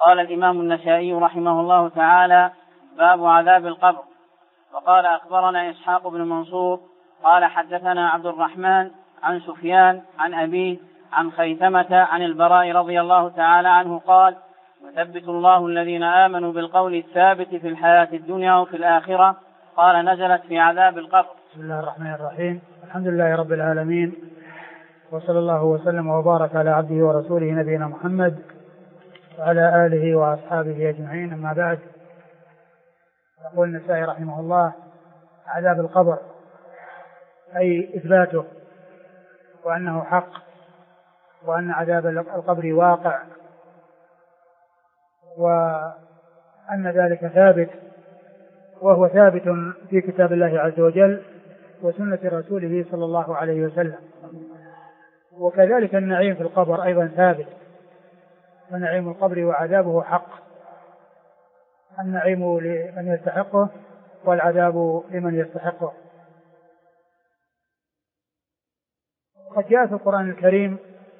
قال الإمام النسائي رحمه الله تعالى: باب عذاب القبر. وقال: أخبرنا إسحاق بن منصور قال: حدثنا عبد الرحمن عن سفيان عن أبيه عن خيثمة عن البراء رضي الله تعالى عنه قال: يثبت الله الذين آمنوا بالقول الثابت في الحياة الدنيا وفي الآخرة. قال: نزلت في عذاب القبر. بسم الله الرحمن الرحيم. الحمد لله رب العالمين، وصلى الله وسلم وبارك على عبده ورسوله نبينا محمد وعلى آله وأصحابه أجمعين. أما بعد، يقول النسائي رحمه الله: عذاب القبر، أي إثباته وأنه حق، وأن عذاب القبر واقع، وأن ذلك ثابت، وهو ثابت في كتاب الله عز وجل وسنة رسوله صلى الله عليه وسلم. وكذلك النعيم في القبر أيضا ثابت، ونعيم القبر وعذابه حق، النعيم لمن يستحقه والعذاب لمن يستحقه. قد جاء في القرآن الكريم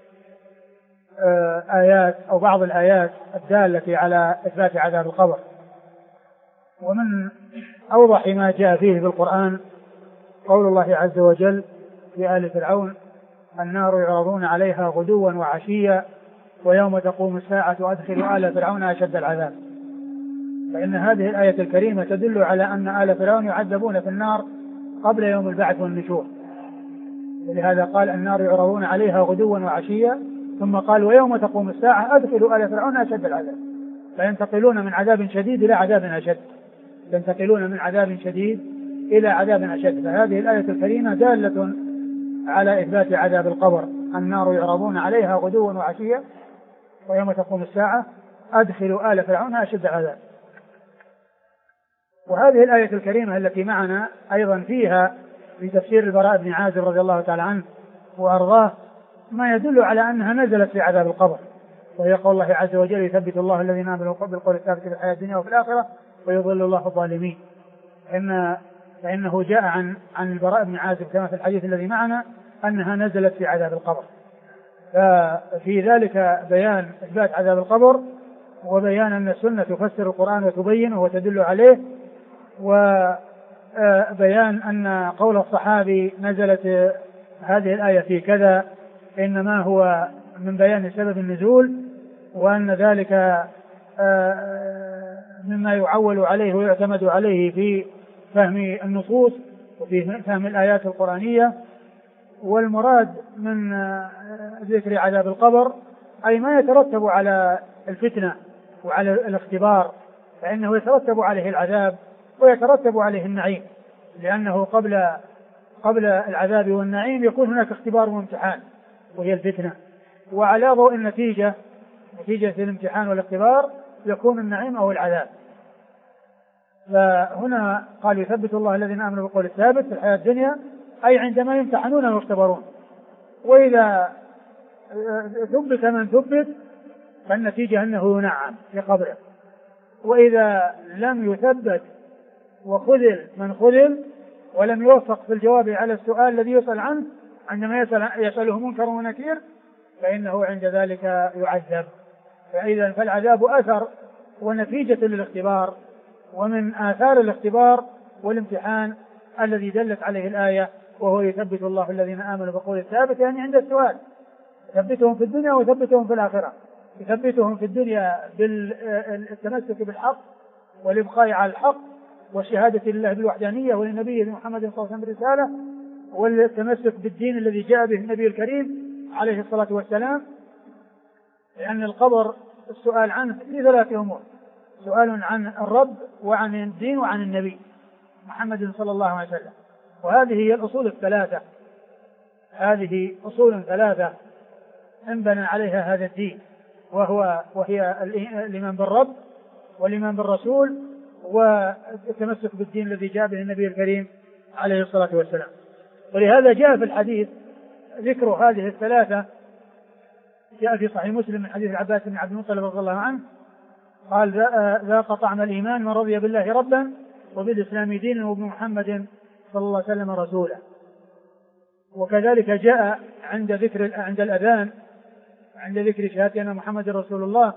آيات أو بعض الآيات الدالة على إثبات عذاب القبر، ومن أوضح ما جاء فيه في القرآن قول الله عز وجل في آل فرعون: النار يعرضون عليها غدوا وعشيا ويوم تقوم الساعة أدخلوا آل فرعون أشد العذاب. فإن هذه الآية الكريمة تدل على أن آل فرعون يعذبون في النار قبل يوم البعث والنشور، ولهذا قال: النار يعرضون عليها غدوا وعشيا، ثم قال: ويوم تقوم الساعة أدخلوا آل فرعون أشد العذاب. فينتقلون من عذاب شديد إلى عذاب أشد، ينتقلون من عذاب شديد إلى عذاب أشد. فهذه الآية الكريمة دالة على إثبات عذاب القبر: النار يعرضون عليها غدوا وعشيا ويوم تقوم الساعة أدخلوا آل فرعون أشد العذاب. وهذه الآية الكريمة التي معنا أيضا فيها في تفسير البراء بن عازب رضي الله تعالى عنه وأرضاه ما يدل على أنها نزلت في عذاب القبر، وهي قول الله عز وجل: يثبت الله الذين آمنوا بالقول الثابت في الحياة الدنيا وفي الآخرة ويضل الله الظالمين. فإنه جاء عن البراء بن عازب كما في الحديث الذي معنا أنها نزلت في عذاب القبر. ففي ذلك بيان إثبات عذاب القبر، وبيان أن السنة تفسر القرآن وتبينه وتدل عليه، وبيان أن قول الصحابي نزلت هذه الآية في كذا إنما هو من بيان سبب النزول، وأن ذلك مما يعول عليه ويعتمد عليه في فهم النصوص وفي فهم الآيات القرآنية. والمراد من ذكر عذاب القبر أي ما يترتب على الفتنة وعلى الاختبار، فإنه يترتب عليه العذاب ويترتب عليه النعيم، لأنه قبل العذاب والنعيم يكون هناك اختبار وامتحان وهي الفتنة، وعلى ضوء نتيجة الامتحان والاختبار يكون النعيم أو العذاب. فهنا قال: يثبت الله الذين آمنوا بالقول الثابت في الحياة الدنيا، أي عندما يمتحنون ويختبرون، وإذا ثبت من ثبت فالنتيجة أنه ينعم في قبره، وإذا لم يثبت وخذل من خذل ولم يوفق في الجواب على السؤال الذي يسأل عنه عندما يسأله منكر ونكير فإنه عند ذلك يعذب. فالعذاب أثر ونتيجة للاختبار، ومن آثار الاختبار والامتحان الذي دلت عليه الآية، وهو يثبت الله الذين آمنوا بالقول الثابت، يعني عند السؤال يثبتهم في الدنيا ويثبتهم في الآخرة. يثبتهم في الدنيا بالتمسك بالحق والإبقاء على الحق والشهادة لله بالوحدانية وللنبي محمد صلى الله عليه وسلم بالرسالة، والتمسك بالدين الذي جاء به النبي الكريم عليه الصلاة والسلام. لأن القبر السؤال عنه في ثلاثة أمور: سؤال عن الرب وعن الدين وعن النبي محمد صلى الله عليه وسلم. وهذه هي الأصول الثلاثة، هذه أصول ثلاثة انبنى عليها هذا الدين، وهي الإيمان بالرب والإيمان بالرسول والتمسك بالدين الذي جاء به النبي الكريم عليه الصلاة والسلام. ولهذا جاء في الحديث ذكر هذه الثلاثة، جاء في صحيح مسلم من حديث العباس بن عبد المطلب رضي الله عنه قال: ذاق طعم الإيمان من رضي بالله ربا وبالإسلام دينا وبمحمد صلى الله عليه وسلم رسولا. وكذلك جاء عند الأذان عند ذكر شهادة أن محمد رسول الله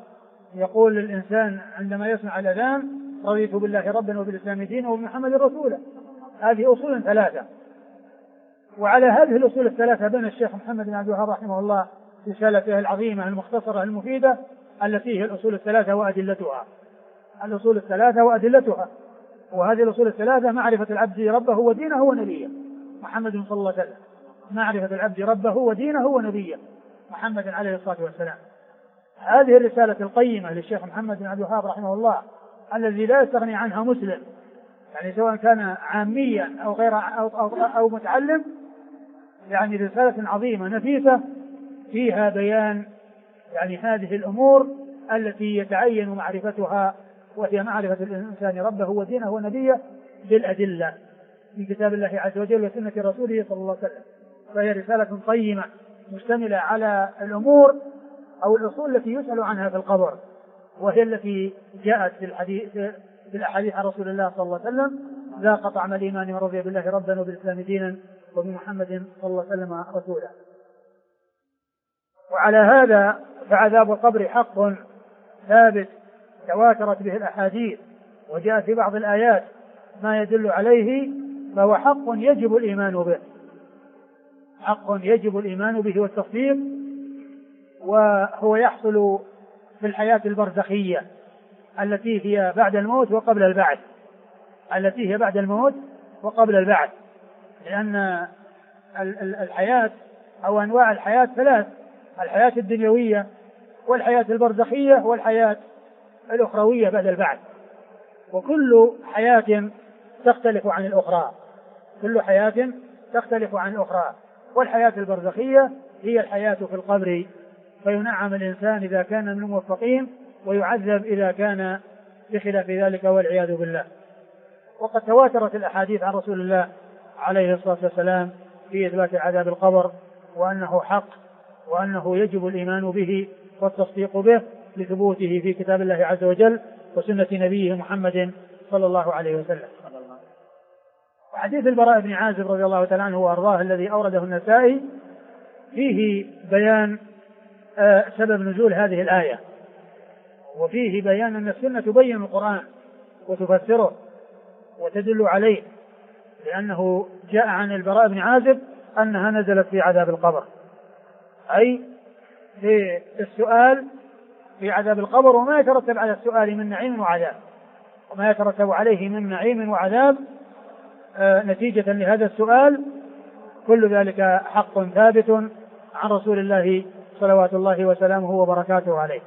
يقول الإنسان عندما يسمع الأذان رضيت بالله ربا وبالإسلام دينا وبمحمد رسولا. هذه أصول ثلاثة، وعلى هذه الأصول الثلاثة بنى الشيخ محمد بن عبد الوهاب رحمه الله رسالته العظيمة المختصرة المفيدة التي هي الأصول الثلاثة وأدلتها. الأصول الثلاثة وأدلتها، وهذه الأصول الثلاثة: معرفة العبد ربه ودينه ونبيه محمد صلى الله عليه وسلم، معرفة العبد ربه ودينه ونبيه محمد عليه الصلاة والسلام. هذه الرسالة القيمة للشيخ محمد بن عبد الوهاب رحمه الله الذي لا يستغني عنها مسلم، يعني سواء كان عاميا أو غير أو متعلم، يعني رسالة عظيمة نفيسة فيها بيان يعني هذه الأمور التي يتعين معرفتها، وهي معرفة الإنسان ربه ودينه ونبيه بالأدلة من كتاب الله عز وجل وسنة رسوله صلى الله عليه وسلم. فهي رسالة قيمة مشتملة على الأمور أو الأصول التي يسأل عنها في القبر، وهي التي جاءت في الأحاديث عن رسول الله صلى الله عليه وسلم: ذاق طعم الإيمان من رضي بالله ربا وبالإسلام دينا وبمحمد صلى الله عليه وسلم رسولا. وعلى هذا فعذاب القبر حق ثابت تواترت به الأحاديث وجاء في بعض الآيات ما يدل عليه، فهو حق يجب الإيمان به، حق يجب الإيمان به والتصديق. وهو يحصل في الحياة البرزخية التي هي بعد الموت وقبل البعث، التي هي بعد الموت وقبل البعث، لأن الحياة أو أنواع الحياة ثلاث: الحياة الدنيوية والحياة البرزخية والحياة الأخروية بعد البعث. وكل حياة تختلف عن الأخرى، كل حياة تختلف عن الأخرى. والحياة البرزخية هي الحياة في القبر، فينعم الإنسان إذا كان من الموفقين ويعذب إذا كان بخلاف ذلك والعياذ بالله. وقد تواترت الأحاديث عن رسول الله عليه الصلاة والسلام في إثبات عذاب القبر، وأنه حق، وأنه يجب الإيمان به والتصديق به لثبوته في كتاب الله عز وجل وسنة نبيه محمد صلى الله عليه وسلم. وحديث البراء بن عازب رضي الله تعالى عنه وأرضاه الذي أورده النسائي فيه بيان سبب نزول هذه الآية، وفيه بيان أن السنة تبين القرآن وتفسره وتدل عليه، لأنه جاء عن البراء بن عازب أنها نزلت في عذاب القبر، أي في السؤال في عذاب القبر وما يترتب على السؤال من نعيم وعذاب، وما يترتب عليه من نعيم وعذاب نتيجة لهذا السؤال. كل ذلك حق ثابت عن رسول الله صلوات الله وسلامه وبركاته عليه.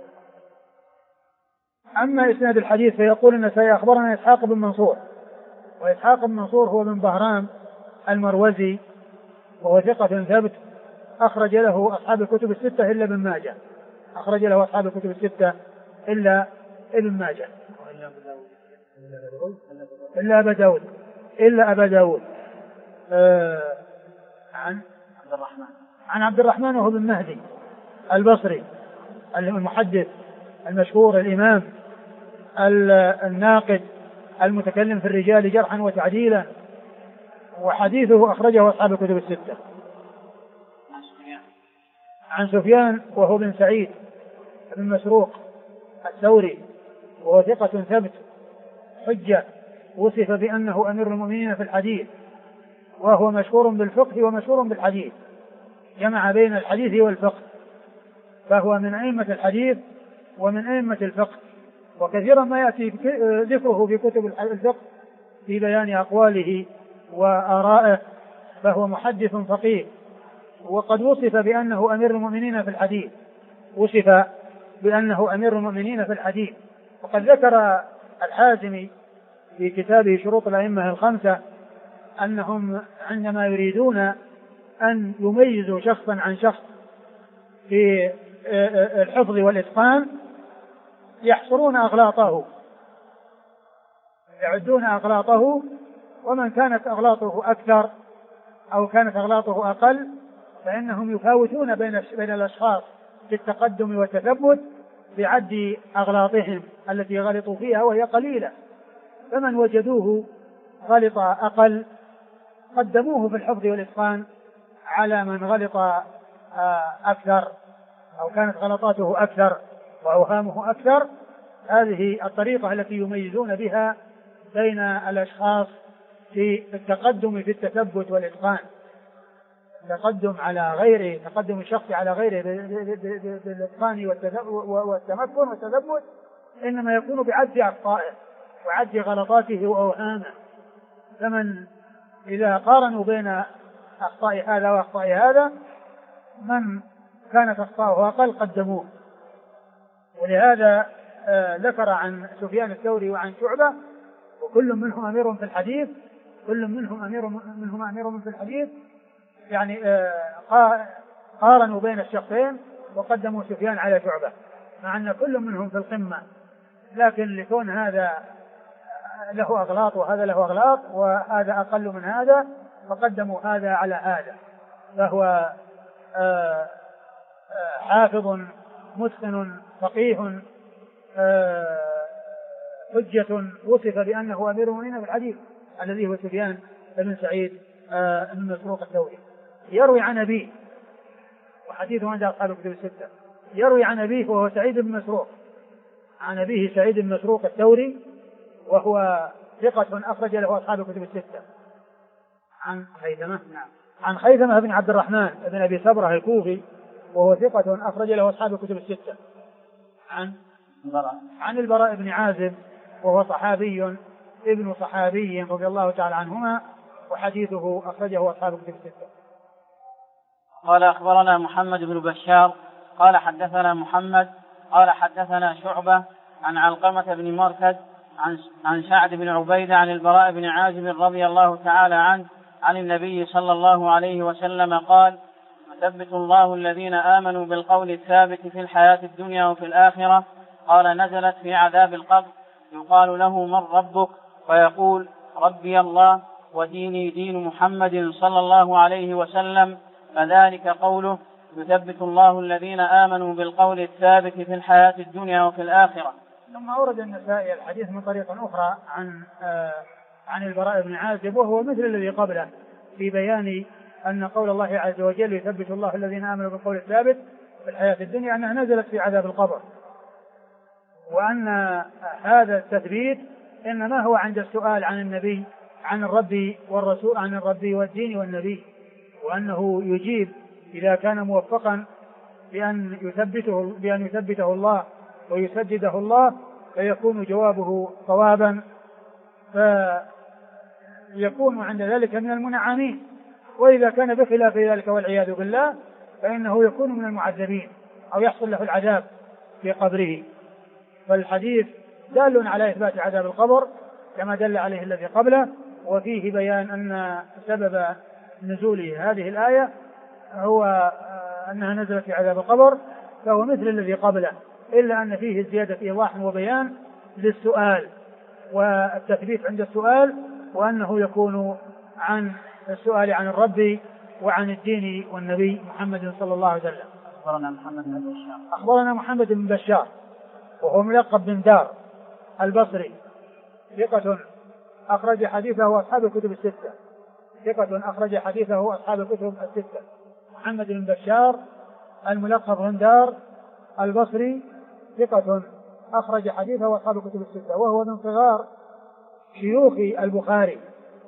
أما إسناد الحديث فيقول النسائي أخبرنا إسحاق بن منصور، وإسحاق بن منصور هو من بهرام المروزي، وهو ثقة ثبت أخرج له أصحاب الكتب الستة إلا ابن ماجه، أخرج له أصحاب الكتب الستة إلا ابن ماجه إلا أبا داود عن عبد الرحمن وهو بن مهدي البصري المحدث المشهور الإمام الناقد المتكلم في الرجال جرحا وتعديلا، وحديثه أخرجه أصحاب الكتب الستة. عن سفيان وهو بن سعيد بن مسروق الثوري، وهو ثقة ثبت حجة، وصف بأنه أمير المؤمنين في الحديث، وهو مشهور بالفقه ومشهور بالحديث، جمع بين الحديث والفقه، فهو من أئمة الحديث ومن أئمة الفقه، وكثيرا ما يأتي ذكره في كتب الفقه في بيان أقواله وآرائه، فهو محدث فقيه. وقد وصف بأنه أمير المؤمنين في الحديث، وصف بأنه أمير المؤمنين في الحديث. وقد ذكر الحازمي في كتابه شروط الأئمة الخمسة أنهم عندما يريدون أن يميزوا شخصا عن شخص في الحفظ والإتقان يحصرون أغلاطه، يعدون أغلاطه، ومن كانت أغلاطه أكثر أو كانت أغلاطه أقل فإنهم يفاوتون بين الأشخاص في التقدم والتثبت بعد أغلاطهم التي غلطوا فيها وهي قليلة، فمن وجدوه غلط أقل قدموه في الحفظ والإتقان على من غلط أكثر أو كانت غلطاته أكثر، وأوهامه أكثر. هذه الطريقة التي يميزون بها بين الأشخاص في التقدم في التثبت والإتقان. تقدم على غيره، تقدم الشخص على غيره بالإتقان والتمكن والتثبت إنما يكون بعد أخطائه وعد غلطاته وأوهامه. فمن إذا قارنوا بين أخطاء هذا وأخطاء هذا من كانت أخطاؤه أقل قدموه. ولهذا ذكر عن سفيان الثوري وعن شعبة وكل منهم أمير في الحديث، كل منهم أمير في الحديث، يعني قارنوا بين الشخصين وقدموا سفيان على شعبة مع أن كل منهم في القمة، لكن لكون هذا له أغلاط وهذا له أغلاط وهذا أقل من هذا فقدموا هذا على هذا. فهو حافظ متقن فقيه حجة وصف بأنه أمير المؤمنين في الحديث الذي هو سفيان بن سعيد بن مسروق الثوري. يروي عن أبيه وحديثه عند أصحاب الكتب الستة. يروي عن أبيه وهو سعيد بن مسروق، عن أبيه سعيد بن مسروق الثوري وهو ثقة أخرج له أصحاب الكتب الستة. عن خيثمة، نعم، عن خيثمة بن عبد الرحمن بن أبي صبرة الكوفي وهو ثقة أخرج له أصحاب الكتب الستة. عن البراء بن عازب وهو صحابي ابن صحابي رضي الله تعالى عنهما وحديثه أخرجه أصحاب الكتب الستة. قال أخبرنا محمد بن بشار قال حدثنا محمد قال حدثنا شعبة عن علقمة بن مرثد عن سعد بن عبيدة عن البراء بن عازب رضي الله تعالى عنه عن النبي صلى الله عليه وسلم قال: يثبت الله الذين آمنوا بالقول الثابت في الحياة الدنيا وفي الآخرة. قال: نزلت في عذاب القبر يقال له: من ربك؟ فيقول: ربي الله وديني دين محمد صلى الله عليه وسلم. فذلك قوله: يثبت الله الذين آمنوا بالقول الثابت في الحياة الدنيا وفي الآخرة. ثم أورد النسائي الحديث من طريق أخرى عن البراء بن عازب وهو مثل الذي قبله في بيان أن قول الله عز وجل: يثبت الله الذين آمنوا بالقول الثابت في الحياة الدنيا أنها نزلت في عذاب القبر، وأن هذا التثبيت إنما هو عند السؤال عن النبي عن الرب والرسول، عن الرب والدين والنبي، وأنه يجيب إذا كان موفقا بأن يثبته الله ويسدده الله فيكون جوابه صوابا فيكون عند ذلك من المنعمين، وإذا كان بخلاف ذلك والعياذ بالله فإنه يكون من المعذبين أو يحصل له العذاب في قبره. فالحديث دال على إثبات عذاب القبر كما دل عليه الذي قبله، وفيه بيان أن سبب نزول هذه الآية هو أنها نزلت في عذاب القبر، فهو مثل الذي قبله، إلا أن فيه زيادة إيضاح وبيان للسؤال والتثبيت عند السؤال، وأنه يكون عن السؤال عن الرب وعن الدين والنبي محمد صلى الله عليه وسلم. أخبرنا محمد بن بشار وهو ملقب بن دار البصري، ثقة أخرج حديثه أصحاب الكتب الستة، ثقة أخرج حديثه أصحاب الكتب الستة. محمد بن بشار الملقب بن دار البصري ثقة أخرج حديثه أصحاب الكتب الستة، وهو من صغار شيوخ البخاري،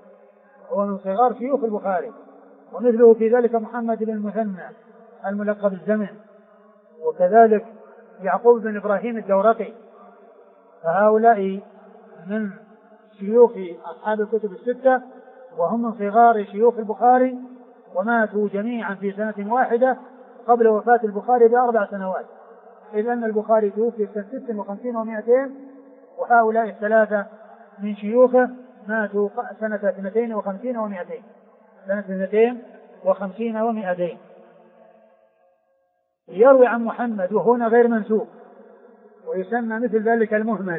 ومثله في ذلك محمد بن المثنى الملقب الزمن، وكذلك يعقوب بن إبراهيم الدورقي، فهؤلاء من شيوخ أصحاب الكتب الستة وهم من صغار شيوخ البخاري، وماتوا جميعا في سنة واحدة قبل وفاة البخاري ب4 سنوات، إذ أن البخاري توفي سنة 56 و200، وهؤلاء الثلاثة من شيوخه ماتوا سنة 52 و200، سنة 52 و200. يروي عن محمد وهنا غير منسوب، ويسمى مثل ذلك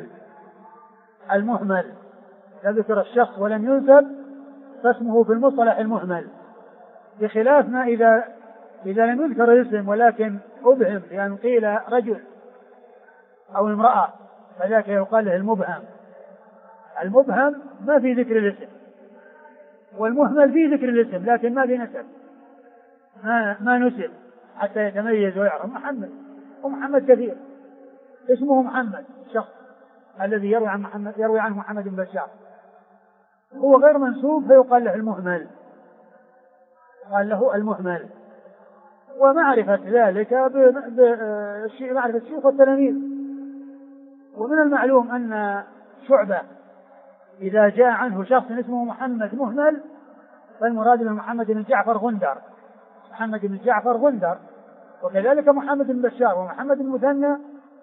المهمل، يذكر الشخص ولم ينسب فاسمه في المصطلح المهمل، بخلاف ما إذا لم يذكر الاسم ولكن أبهم لأن قيل رجل أو امرأة فذاك يقال له المبهم. المبهم ما في ذكر الاسم، والمهمل في ذكر الاسم لكن ما في نسب، ما نسب حتى يتميز ويعرف محمد، ومحمد كثير، اسمه محمد الشخص الذي يروي عنه محمد بن بشار، هو غير منسوب فيقال له المهمل، قال له المهمل. ومعرفة ذلك بمعرفة الشيوخ والتلاميذ. ومن المعلوم أن شعبة إذا جاء عنه شخص اسمه محمد مهمل فالمراد من محمد بن جعفر غندر، محمد بن جعفر غندر. وكذلك محمد بن بشار ومحمد بن مثنى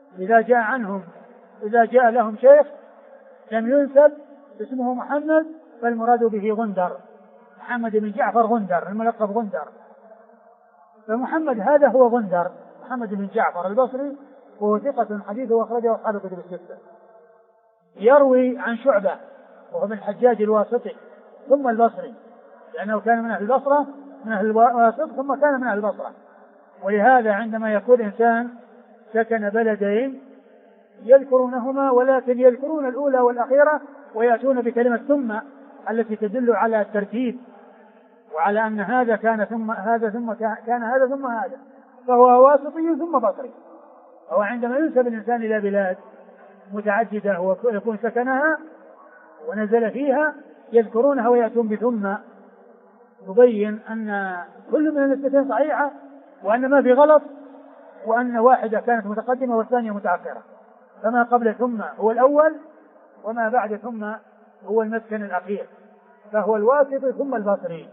إذا جاء لهم شيخ لم ينسب اسمه محمد فالمراد به غندر، محمد بن جعفر غندر الملقب غندر. فمحمد هذا هو غندر، محمد بن جعفر البصري، وهو ثقة حديثه أخرجه أصحاب الكتب الستة. يروي عن شعبة وهو بن الحجاج الواسطي ثم البصري، لأنه كان من أهل البصرة من أهل الواسط ثم كان من أهل البصرة. ولهذا عندما يكون إنسان سكن بلدين يذكرونهما ولكن يذكرون الأولى والأخيرة ويأتون بكلمة ثم التي تدل على الترتيب وعلى أن هذا كان ثم هذا ثم كان هذا ثم هذا، فهو واسطي ثم بصري. هو عندما ينسب الإنسان إلى بلاد متعددة ويكون سكنها ونزل فيها يذكرونها ويأتون بثم يبين أن كل من الاثنتين صحيحة وأن ما في غلط وأن واحدة كانت متقدمة والثانية متأخرة، فما قبل ثم هو الأول وما بعد ثم هو المسكن الأخير، فهو الواسطي ثم البصري،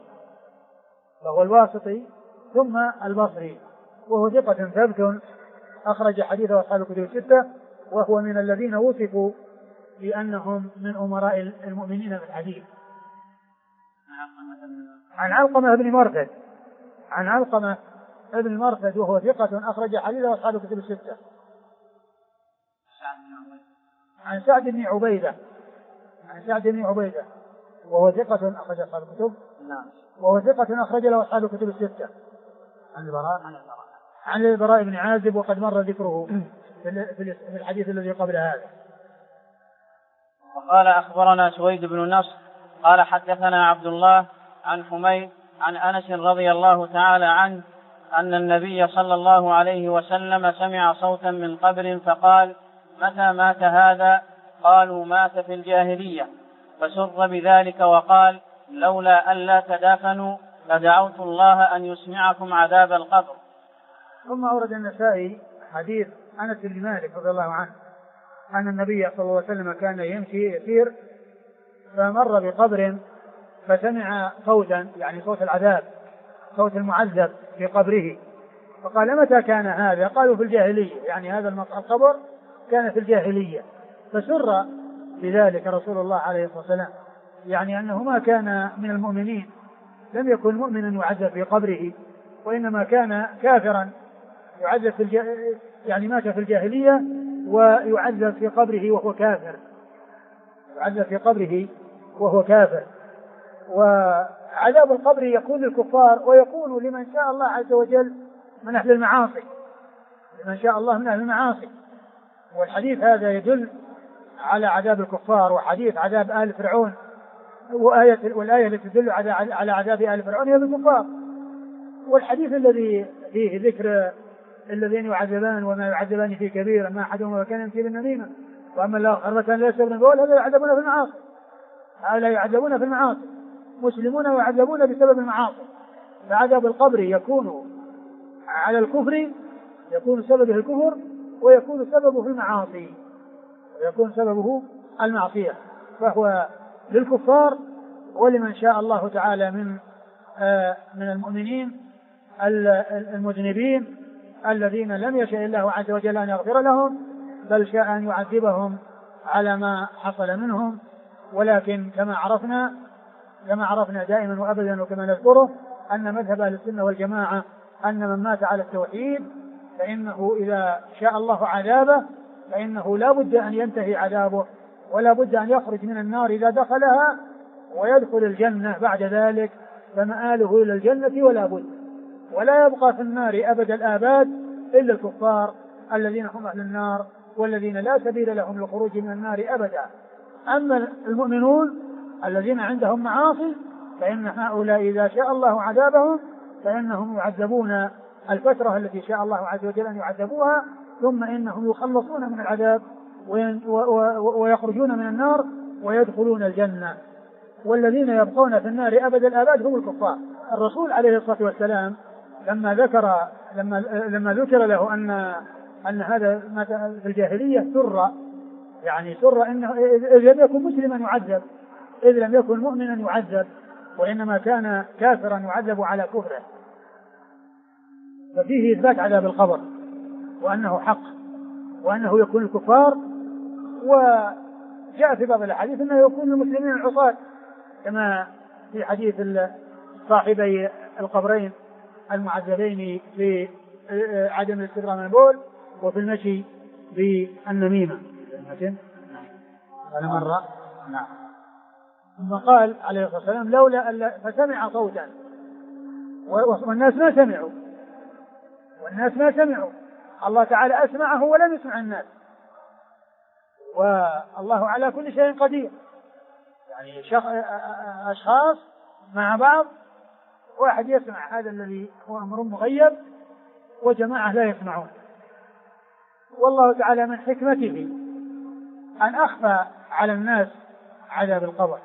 وهو ثقة ثبت أخرج حديثه أصحاب الكتب الستة، وهو من الذين وصفوا بأنهم من أمراء المؤمنين في الحديث. عن علقمة بن مرثد وهو ثقة أخرج حديثه أصحاب الكتب الستة. عن سعد بن عبيدة وهو ثقة أخرج أصحاب الكتب، وهو ثقة أخرج له أصحاب الكتب الستة. عن البراء بن عازب وقد مر ذكره في الحديث الذي قبل هذا. وقال أخبرنا سويد بن نصر قال حدثنا عبد الله عن حميد عن أنس رضي الله تعالى عنه أن النبي صلى الله عليه وسلم سمع صوتا من قبر فقال: متى مات هذا؟ قالوا: مات في الجاهلية. فسر بذلك وقال: لولا ألا تدافنوا لدعوت الله أن يسمعكم عذاب القبر. ثم أورد النسائي حديث أنس بن مالك رضي الله عنه أن النبي صلى الله عليه وسلم كان يمشي يسير فمر بقبر فسمع صوتا، يعني صوت العذاب، صوت المعذب في قبره، فقال: متى كان هذا؟ قالوا: في الجاهلية، يعني هذا القبر كان في الجاهلية. فسر بذلك رسول الله عليه الصلاة والسلام، يعني أنه ما كان من المؤمنين، لم يكن مؤمنا يعذب في قبره، وإنما كان كافرا يعذب يعني مات في الجاهلية ويعذب في قبره وهو كافر، وعذاب القبر يكون للكفار ويكون لمن شاء الله عز وجل من أهل المعاصي، والحديث هذا يدل على عذاب الكفار، وحديث عذاب آل فرعون والآية التي تدل على عذاب آل فرعون هي بالكفار، والحديث الذي فيه ذكر الذين يعذبان وما يعذبان في كبير ما أحدهما كان يمشي بالنميمة وأما الآخر فكان لا يستبر القول، هذا يعذبون في المعاصي، مسلمون يعذبون بسبب المعاصي. فعذاب القبر يكون على الكفر، يكون سببه الكفر، ويكون سببه المعاصي، المعصية، فهو للكفار ولمن شاء الله تعالى من المؤمنين المذنبين الذين لم يشاء الله عز وجل أن يغفر لهم، بل شاء أن يعذبهم على ما حصل منهم. ولكن كما عرفنا دائما وأبدا وكما نذكره أن مذهب أهل السنة والجماعة أن من مات على التوحيد فإنه إذا شاء الله عذابه فإنه لا بد أن ينتهي عذابه، ولا بد أن يخرج من النار إذا دخلها ويدخل الجنة بعد ذلك، فمآله إلى الجنة ولا بد، ولا يبقى في النار أبد الآباد إلا الكفار الذين هم أهل النار والذين لا سبيل لهم للخروج من النار أبدا. أما المؤمنون الذين عندهم معاصي فإن هؤلاء إذا شاء الله عذابهم فإنهم يعذبون الفترة التي شاء الله عز وجل أن يعذبوها، ثم إنهم يخلصون من العذاب ويخرجون من النار ويدخلون الجنة، والذين يبقون في النار أبد الآباد هم الكفار. الرسول عليه الصلاة والسلام لما ذكر له أن هذا في الجاهلية سر إنه إذ لم يكن مسلما يعذب، إذ لم يكن مؤمنا يعذب، وإنما كان كافرا يعذب على كفره، ففيه إثبات عذاب القبر وأنه حق وأنه يكون الكفار. وجاء في بعض الأحاديث أنه يكون المسلمين العصاة كما في حديث صاحبي القبرين المعذبين في عدم الاستبراء من البول وفي المشي بالنميمة. قال مرة نعم. ثم قال عليه الصلاة والسلام لولا فسمع صوتا والناس ما سمعوا الله تعالى أسمعه ولم يسمع الناس، والله على كل شيء قدير. يعني أشخاص مع بعض، واحد يسمع هذا الذي هو أمر مغيب وجماعة لا يسمعون. والله تعالى من حكمته أن أخفى على الناس عذاب القبر،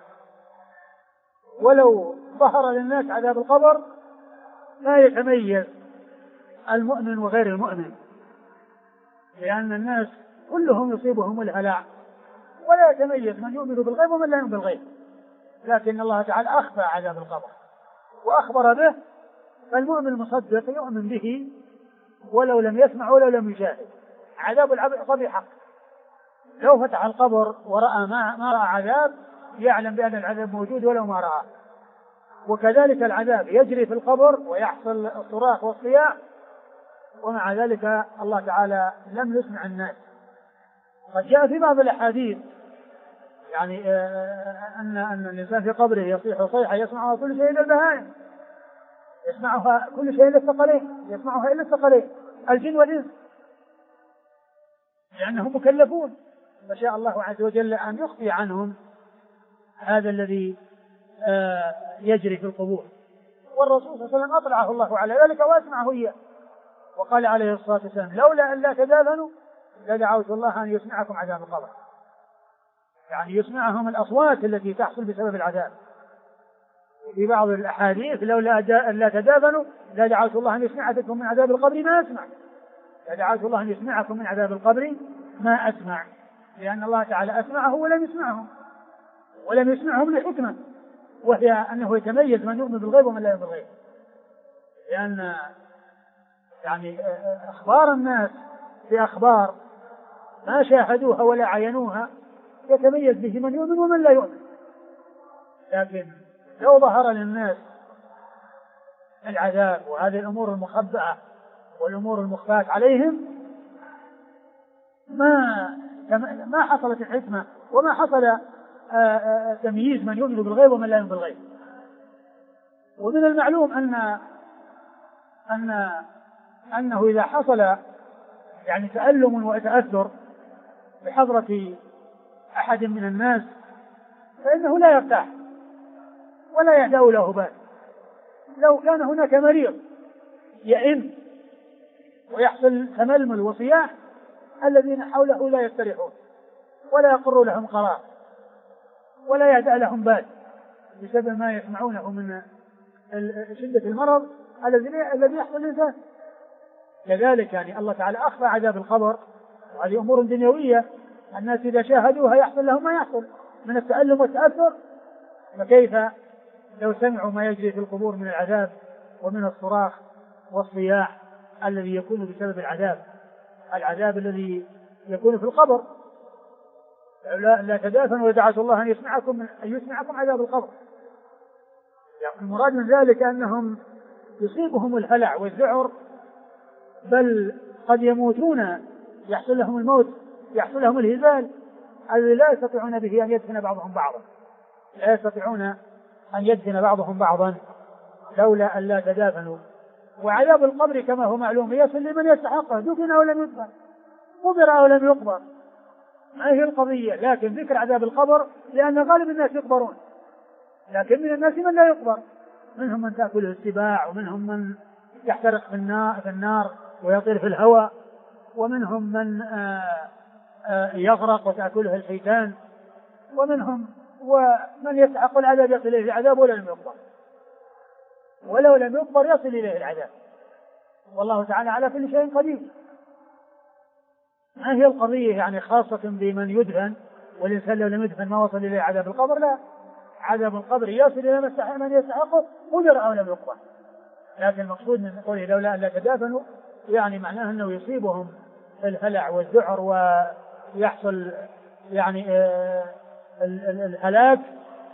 ولو ظهر للناس عذاب القبر لا يتميز المؤمن وغير المؤمن، لأن الناس كلهم يصيبهم الهلع ولا يتميز من يؤمن بالغيب ومن لا يؤمن بالغيب، لكن الله تعالى أخفى عذاب القبر وأخبر به، فالمؤمن المصدق يؤمن به ولو لم يسمع ولو لم يشاهد. عذاب القبر حق، لو فتح القبر ورأى ما رأى عذاب يعلم بأن العذاب موجود ولو ما رأى. وكذلك العذاب يجري في القبر ويحصل الصراخ والصياح، ومع ذلك الله تعالى لم يسمع الناس. قد جاء في بعض الأحاديث يعني أن الإنسان في قبره يصيح صيحة يسمعها كل شيء إلا البهائم، يسمعها كل شيء إلا الثقلين الجن والإنس، لأنهم مكلفون، فشاء الله عز وجل أن يخفي عنهم هذا الذي يجري في القبور. والرسول صلى الله عليه وسلم أطلعه الله على ذلك وأسمعه إياه، وقال عليه الصلاة والسلام لولا أن لا تدافنوا لدعوت الله أن يسمعكم عذاب القبر، يعني يسمعهم الأصوات التي تحصل بسبب العذاب. في بعض الأحاديث لولا أن لا تدافنوا لدعوت الله أن يسمعكم من عذاب القبر ما أسمع، لدعوت الله أن يسمعكم من عذاب القبر ما أسمع، لأن الله تعالى أسمعه ولم يسمعهم لحكمة، وهي أنه يتميز من يؤمن بالغيب ومن لا يؤمن بالغيب، لأن يعني أخبار الناس بأخبار ما شاهدوها ولا عينوها يتميز به من يؤمن ومن لا يؤمن. لكن لو ظهر للناس العذاب وهذه الأمور المخبأة والأمور المخفاة عليهم ما حصلت الحكمة وما حصل تمييز من يؤمن بالغيب ومن لا يؤمن بالغيب. ومن المعلوم أنه إذا حصل يعني تألم وتأثر بحضرة أحد من الناس فإنه لا يرتاح ولا يهدأ له بال. لو كان هناك مريض يئن ويحصل تململ وصياح الذين حوله لا يستريحون ولا يقر لهم قرار ولا يهدأ لهم بال بسبب ما يسمعونه من شدة المرض الذي يحصل للإنسان. كذلك يعني الله تعالى أخفى عذاب القبر، وهذه أمور دنيوية الناس إذا شاهدوها يحصل لهم ما يحصل من التألم والتأثر، فكيف لو سمعوا ما يجري في القبور من العذاب ومن الصراخ والصياح الذي يكون بسبب العذاب الذي يكون في القبر. لا تدافنوا ودعوت الله أن يسمعكم عذاب القبر. يعني المراد من ذلك أنهم يصيبهم الهلع والذعر، بل قد يموتون، يحصل لهم الموت، يحصل لهم الهزال الذي لا يستطيعون به أن يدفن بعضهم بعضا لولا أن لا تدافنوا. وعذاب القبر كما هو معلوم يصل لمن يستحقه، دفن أو لم يدفن، قبر أو لم يقبر، ما هي القضية. لكن ذكر عذاب القبر لأن غالب الناس يقبرون، لكن من الناس من لا يقبر، منهم من تأكله السباع، ومنهم من يحترق في النار ويطير في الهواء، ومنهم من يغرق وتأكله الحيتان، ومن يستحق العذاب يصل إليه العذاب ولو لم يقبر، ولو لم يقبر يصل إليه العذاب، والله تعالى على كل شيء قدير. ما هي القضية يعني خاصة بمن يدفن، والإنسان لو لم يدفن ما وصل إليه عذاب القبر؟ لا، عذاب القبر يصل إلى من يستحقه قدر أو لم يقبر. لكن المقصود من قوله لولا أن لا تدافنوا يعني معناه أنه يصيبهم الهلع والذعر ويحصل يعني الهلاك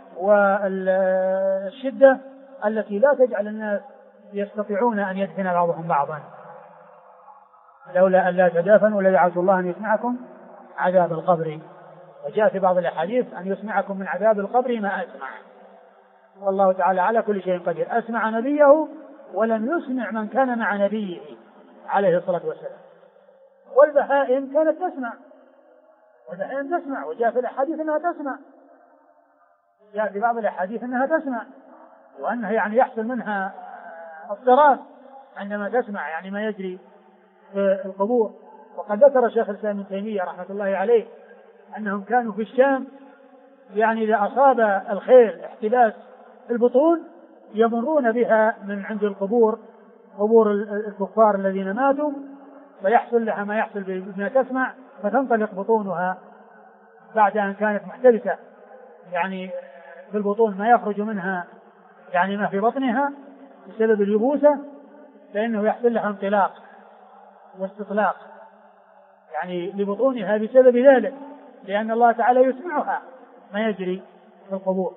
والشدة التي لا تجعل الناس يستطيعون أن يدفن بعضهم بعضا. لولا أن لا تدافنوا لدعوت الله أن يسمعكم عذاب القبر. وجاء في بعض الأحاديث أن يسمعكم من عذاب القبر ما أسمع، والله تعالى على كل شيء قدير. أسمع نبيه ولم يسمع من كان مع نبيه عليه الصلاة والسلام. والبهائم كانت تسمع، والبهائم تسمع، وجاء في الأحاديث أنها تسمع، جاء في بعض الأحاديث أنها تسمع، وأنها يعني يحصل منها اضطراب عندما تسمع يعني ما يجري في القبور. وقد ذكر شيخ الإسلام ابن تيمية رحمة الله عليه أنهم كانوا في الشام يعني إذا أصاب الخيل احتباس البطون يمرون بها من عند القبور، قبور الكفار الذين ماتوا، فيحصل لها ما يحصل بما تسمع، فتنطلق بطونها بعد أن كانت محتبسة يعني في البطون ما يخرج منها يعني ما في بطنها بسبب اليبوسة، فإنه يحصل لها انطلاق واستطلاق يعني لبطونها بسبب ذلك، لأن الله تعالى يسمعها ما يجري في القبور.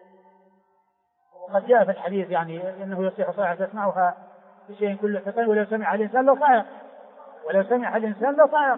وقد جاء في الحديث يعني أنه يصيح صيحة تسمعها بشيء كله ثقيل، ولو سمع الإنسان لصعق، ولو سمع الإنسان لصعق.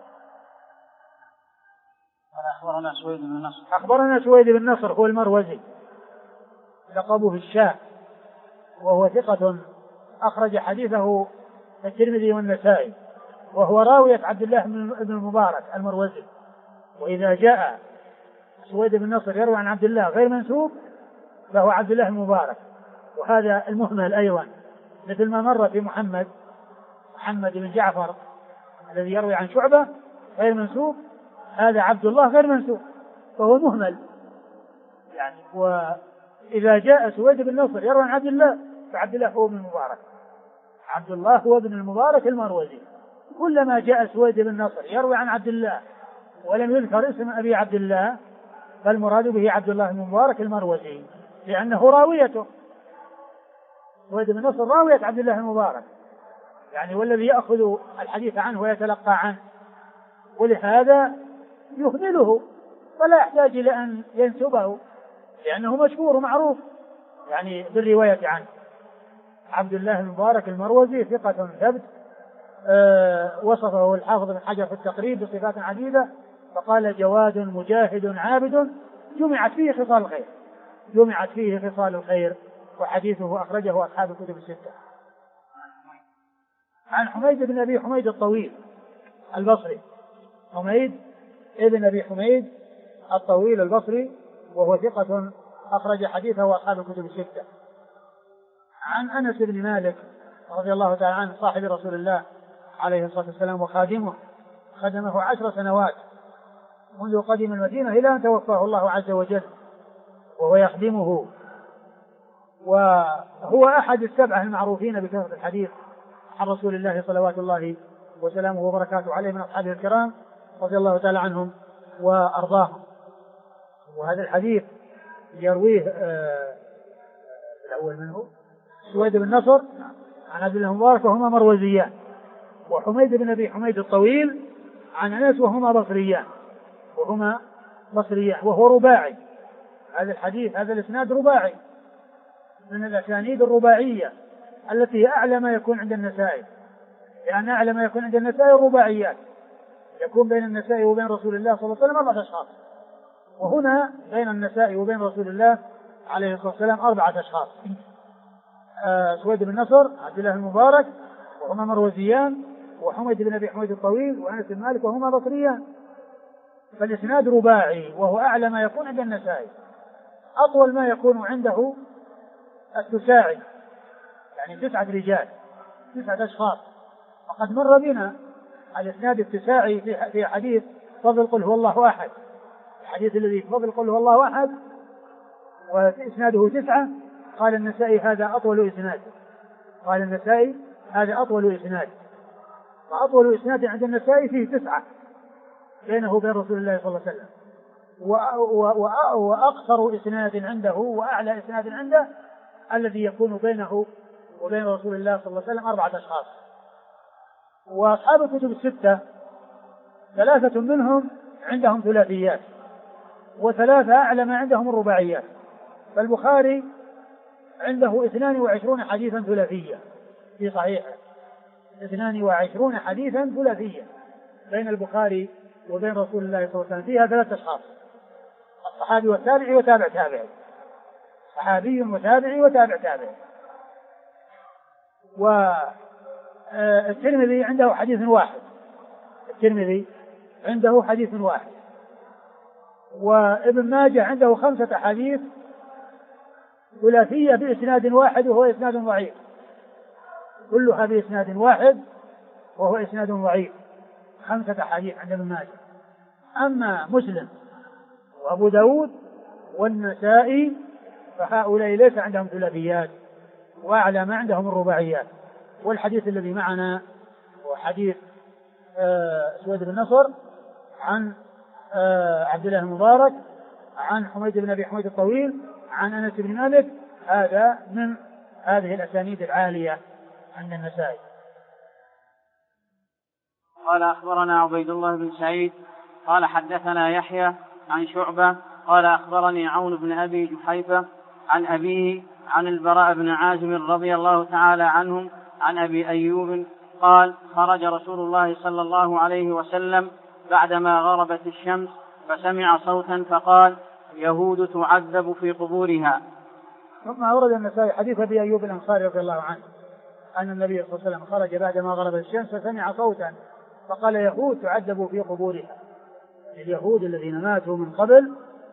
أخبرنا سويد بن نصر. أخبرنا سويد بن نصر هو المروزي لقبه الشاه، وهو ثقة أخرج حديثه الترمذي والنسائي، وهو راوية عبد الله بن المبارك المروزي. وإذا جاء سويد بن نصر يروي عن عبد الله غير منسوب فهو عبد الله المبارك، وهذا المهمل أيضا، مثل ما مر في محمد بن جعفر الذي يروي عن شعبة غير منسوب، هذا عبد الله غير منسوب فهو مهمل يعني. وإذا جاء سويد بن نصر يروي عن عبد الله فعبد الله هو ابن المبارك، عبد الله هو ابن المبارك المروزي. كلما جاء سويد بن نصر يروي عن عبد الله ولم يذكر اسم أبي عبد الله فالمراد به عبد الله بن المبارك المروزي، لأنه راويته. سويد بن نصر راوية عبد الله المبارك يعني، والذي يأخذ الحديث عنه ويتلقى عنه، ولهذا يهمله ولا يحتاج إلى أن ينسبه لأنه مشهور ومعروف يعني بالرواية عنه. عبد الله المبارك المروزي ثقة ثبت، وصفه الحافظ بن حجر في التقريب بصفات عديدة، فقال جواد مجاهد عابد جمعت فيه خصال الخير، وحديثه أخرجه أصحاب الكتب الستة. عن حميد بن أبي حميد الطويل البصري، حميد ابن أبي حميد الطويل البصري، وهو ثقة أخرج حديثه أصحاب الكتب الستة. عن أنس بن مالك رضي الله تعالى عنه صاحب رسول الله عليه الصلاة والسلام وخادمه، خدمه 10 سنوات منذ قدم المدينة إلى أن توفاه الله عز وجل وهو يخدمه، وهو أحد السبعة المعروفين بكثرة الحديث عن رسول الله صلوات الله وسلامه وبركاته عليه من أصحابه الكرام رضي الله تعالى عنهم وأرضاهم. وهذا الحديث يرويه الأول منه سويد بن نصر عن عبد الله المبارك وهما مروزيان، وحميد بن أبي حميد الطويل عن أنس وهما بصريان وهو رباعي. هذا الحديث هذا الإسناد رباعي من الأسانيد الرباعية التي أعلى ما يكون عند النسائي، لأن أعلى ما يكون عند النسائي الرباعيات، يكون بين النسائي وبين رسول الله صلى الله عليه وسلم 4 أشخاص، وهنا بين النسائي وبين رسول الله عليه الصلاة والسلام 4 أشخاص، سويد بن نصر عبد الله المبارك وهما مروزيان، وحميد بن أبي حميد الطويل، وأنس بن مالك وهما بصريان. فالإسناد رباعي وهو أعلى ما يكون عند النسائي. أطول ما يكون عنده التساعي يعني 9 رجال 9 أشخاص، وقد مر بنا الإسناد التساعي في حديث فضل قل هو الله أحد، الحديث الذي فضل قل هو الله أحد وإسناده 9، قال النسائي هذا أطول إسناد، قال النسائي هذا أطول إسناد، وأطول إسناد عند النسائي فيه 9 بينه وبين رسول الله صلى الله عليه وسلم، وأقصر إسناد عنده وأعلى إسناد عنده الذي يكون بينه وبين رسول الله صلى الله عليه وسلم 4 أشخاص. وأصحاب الكتب الستة 3 منهم عندهم ثلاثيات، و3 أعلى ما عندهم الرباعيات. فالبخاري عنده 22 حديثا ثلاثية في صحيحه، 22 حديثا ثلاثية بين البخاري وبين رسول الله صلى الله عليه وسلم، فيها 3 أشخاص: الصحابي والتابعي وتابع تابعي، صحابي وتابعي وتابع تابعي. والترمذي عنده حديث واحد، الترمذي عنده حديث واحد. وابن ماجه عنده 5 أحاديث ثلاثية بإسناد واحد وهو إسناد ضعيف، كلها بإسناد واحد وهو إسناد ضعيف، 5 أحاديث عند ابن ماجه. أما مسلم وأبو داود والنسائي فهؤلاء ليس عندهم ثلاثيات، وأعلى ما عندهم الرباعيات. والحديث الذي معنا هو حديث سويد بن نصر عن عبد الله المبارك عن حميد بن أبي حميد الطويل عن أنس بن مالك، هذا من هذه الأسانيد العالية عند النسائي. قال أخبرنا عبيد الله بن سعيد قال حدثنا يحيى عن شعبة قال أخبرني عون بن أبي جحيفة عن أبيه عن البراء بن عازب رضي الله تعالى عنهم عن أبي أيوب قال: خرج رسول الله صلى الله عليه وسلم بعدما غربت الشمس فسمع صوتا فقال: يهود تعذب في قبورها. ثم أورد النسائي حديث أبي أيوب الأنصاري رضي الله عنه أن النبي صلى الله عليه وسلم خرج بعدما غربت الشمس فسمع صوتا فقال: يهود تعذب في قبورها، اليهود الذين ماتوا من قبل،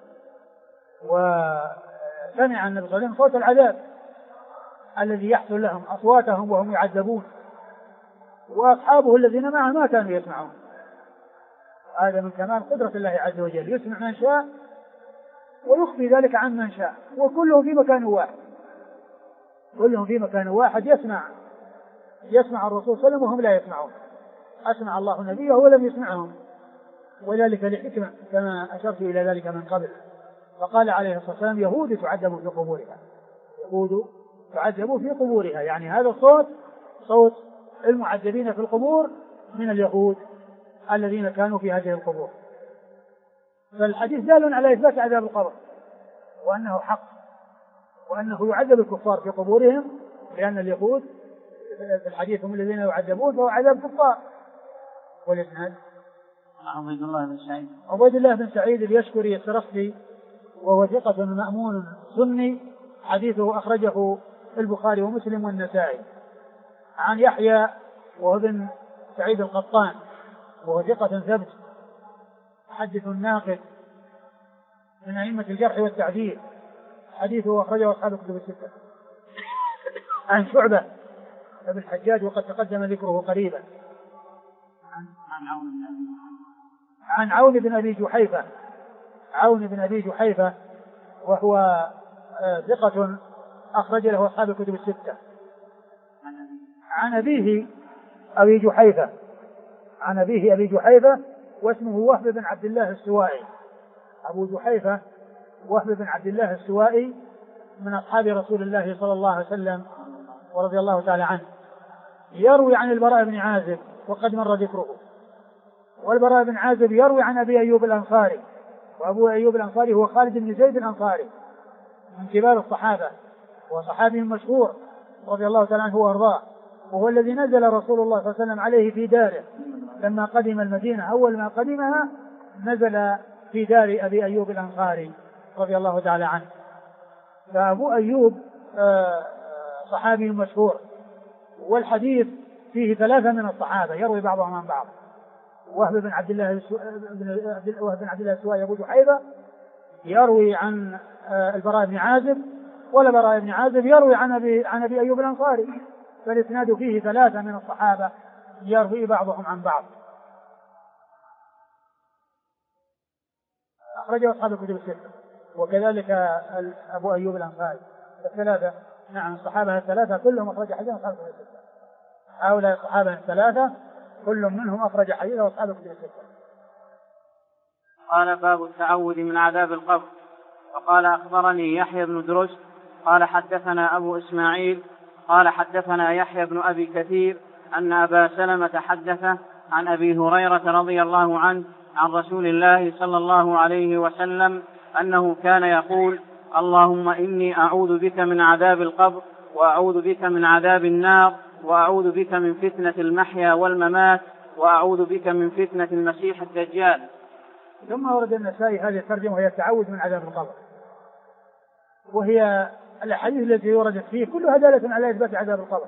وسمع النبي صلى الله عليه وسلم صوت العذاب الذي يحصل لهم، أصواتهم وهم يعذبون، وأصحابه الذين معه ما كانوا يسمعون. هذا من كمال قدرة الله عز وجل، يسمع من شاء ويخفي ذلك عن من شاء، وكلهم في مكان واحد، كلهم في مكان واحد يسمع الرسول صلى الله عليه وسلم وهم لا يسمعون. أسمع الله نبيه ولم يسمعهم، وذلك لحكمة كما أشرت إلى ذلك من قبل. فقال عليه الصلاة والسلام: يهود تعذب في قبورها، يهود تعذب في قبورها، يعني هذا الصوت صوت المعذبين في القبور من اليهود الذين كانوا في هذه القبور. فالحديث دال على إثبات عذاب القبر وأنه حق، وأنه يعذب الكفار في قبورهم، لأن اليهود في الحديث هم الذين يعذبون، فهو عذاب كفار. والإسناد عبيد الله بن سعيد عبيد الله بن سعيد اليشكري السرخسي وهو ثقة مأمون سني، حديثه أخرجه البخاري ومسلم والنسائي. عن يحيى وهو بن سعيد القطان وهو ثقة ثبت حدث ناقد من أئمة الجرح والتعديل، حديثه أخرجه أصحاب الكتب الستة. عن شعبة بن الحجاج وقد تقدم ذكره قريبا. عن عون بن أبي جحيفة، عون بن أبي جحيفة وهو ثقة أخرج له أصحاب الكتب الستة. عن أبيه أبي جحيفة، عن أبيه أبي جحيفة واسمه وهب بن عبد الله السوائي. أبو جحيفة وهب بن عبد الله السوائي من أصحاب رسول الله صلى الله عليه وسلم ورضي الله تعالى عنه، يروي عن البراء بن عازب وقد مر ذكره. والبراء بن عازب يروي عن أبي أيوب الأنصاري، وأبو أيوب الأنصاري هو خالد بن زيد الأنصاري من كبار الصحابة وصحابي مشهور رضي الله تعالى عنه وارضاه، وهو الذي نزل رسول الله صلى الله عليه وسلم عليه في داره لما قدم المدينة. أول ما قدمها نزل في دار أبي أيوب الأنصاري رضي الله تعالى عنه. فأبو أيوب صحابي مشهور، والحديث فيه 3 من الصحابة يروي بعضهم عن بعض: وهب بن عبد الله السوائي أبو جحيفة يروي عن البراء بن عازب، والبراء بن عازب يروي عن أبي أيوب الأنصاري، فالإسناد فيه 3 من الصحابة يروي بعضهم عن بعض. أخرجه أصحاب الكتب الستة. وكذلك أبو أيوب الأنصاري الثلاثة، نعم الصحابة الثلاثة كلهم أخرج حديث أصحاب الكتب الستة. هؤلاء الصحابة الثلاثة كل منهم أخرج حديث أصحاب الكتب الستة. قال باب التعوذ من عذاب القبر. وقال أخبرني يحيى بن درشد قال حدثنا أبو إسماعيل قال حدثنا يحيى بن أبي كثير أن أبا سلمة حدثه عن أبي هريرة رضي الله عنه عن رسول الله صلى الله عليه وسلم أنه كان يقول: اللهم إني أعوذ بك من عذاب القبر، وأعوذ بك من عذاب النار، وأعوذ بك من فتنة المحيا والممات، وأعوذ بك من فتنة المسيح الدجال. ثم ورد النسائي هذه الترجمة وهي التعوذ من عذاب القبر، وهي الأحاديث التي وردت فيه كلها دالة على إثبات عذاب القبر،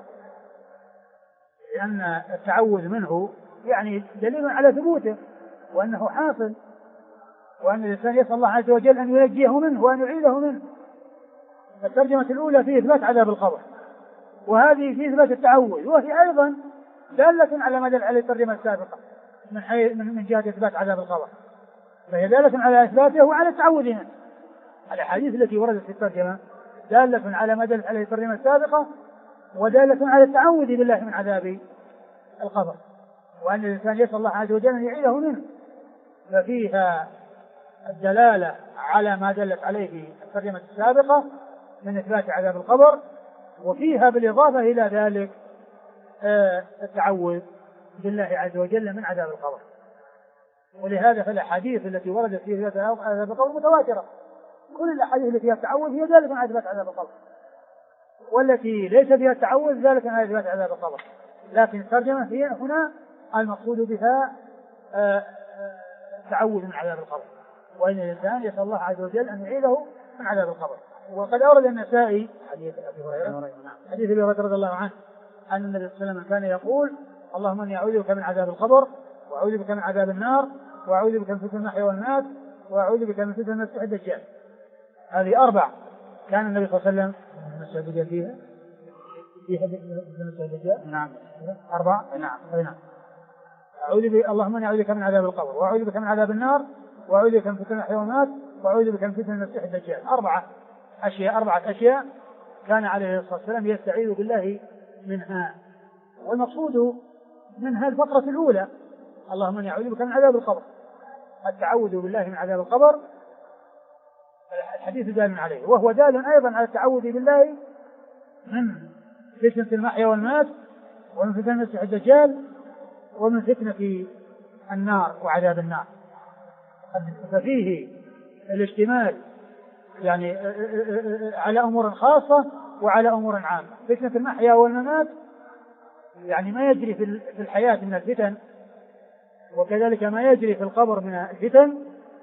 لأن التعوذ منه يعني دليل على ثبوته وأنه حاصل، وأن الإنسان يسأل الله عز وجل أن ينجيه منه وأن يعيده منه. الترجمة الأولى في إثبات عذاب القبر، وهذه في إثبات التعوذ، وهي أيضا دالة على ما دل عليه الترجمة السابقة من جهة إثبات عذاب القبر، فهي دالة على إثباته وعلى التعوذ منه. الأحاديث التي وردت في الترجمة دالة على ما دلت عليه الترجمة السابقة، ودالة على التعوذ بالله من عذاب القبر، وأن الإنسان يسأل الله عز وجل أن يعيده منه، ففيها الدلالة على ما دلت عليه في الترجمة السابقة من إثبات عذاب القبر، وفيها بالإضافة إلى ذلك التعوذ بالله عز وجل من عذاب القبر. ولهذا فالأحاديث التي وردت في إثبات عذاب القبر متواترة، كل الأحاديث التي فيها التعوذ هي دالة على إثبات عذاب القبر، والتي ليس فيها التعوذ دالة على إثبات عذاب القبر. لكن الترجمة هي هنا المقصود بها التعوذ من عذاب القبر، وأن الإنسان يسأل الله عز وجل أن يعيده من عذاب القبر. وقد أورد النسائي حديث أبي هريرة رضي الله عنه أن النبي صلى الله عليه وسلم كان يقول: اللهم إني أعوذ بك من عذاب القبر، وأعوذ بك من عذاب النار، وأعوذ بك من فتنة المحيا والممات، وأعوذ بك من فتنة المسيح الدجال. هذه 4 كان النبي صلى الله عليه وسلم فيها المسيح الدجال. نعم 4. نعم. اللهم إني أعوذ بك من عذاب القبر، وأعوذ بك من عذاب النار، وأعوذ بك من فتنة المحيا والممات، وأعوذ بك من فتنة المسيح الدجال. 4 أشياء كان عليه الصلاة والسلام يستعيذ بالله منها. والمقصود منها الفقرة الأولى: اللهم إني أعوذ بك من عذاب القبر، التعوذ بالله من عذاب القبر، الحديث دال عليه، وهو دال أيضا على التعوذ بالله من فتنة المحيا والممات، ومن فتنة المسيح الدجال، ومن فتنة النار وعذاب النار. ففيه الاشتمال يعني على أمور خاصة وعلى أمور عامة. فتنة المحيا والممات يعني ما يجري في الحياة من الفتن، وكذلك ما يجري في القبر من الفتن،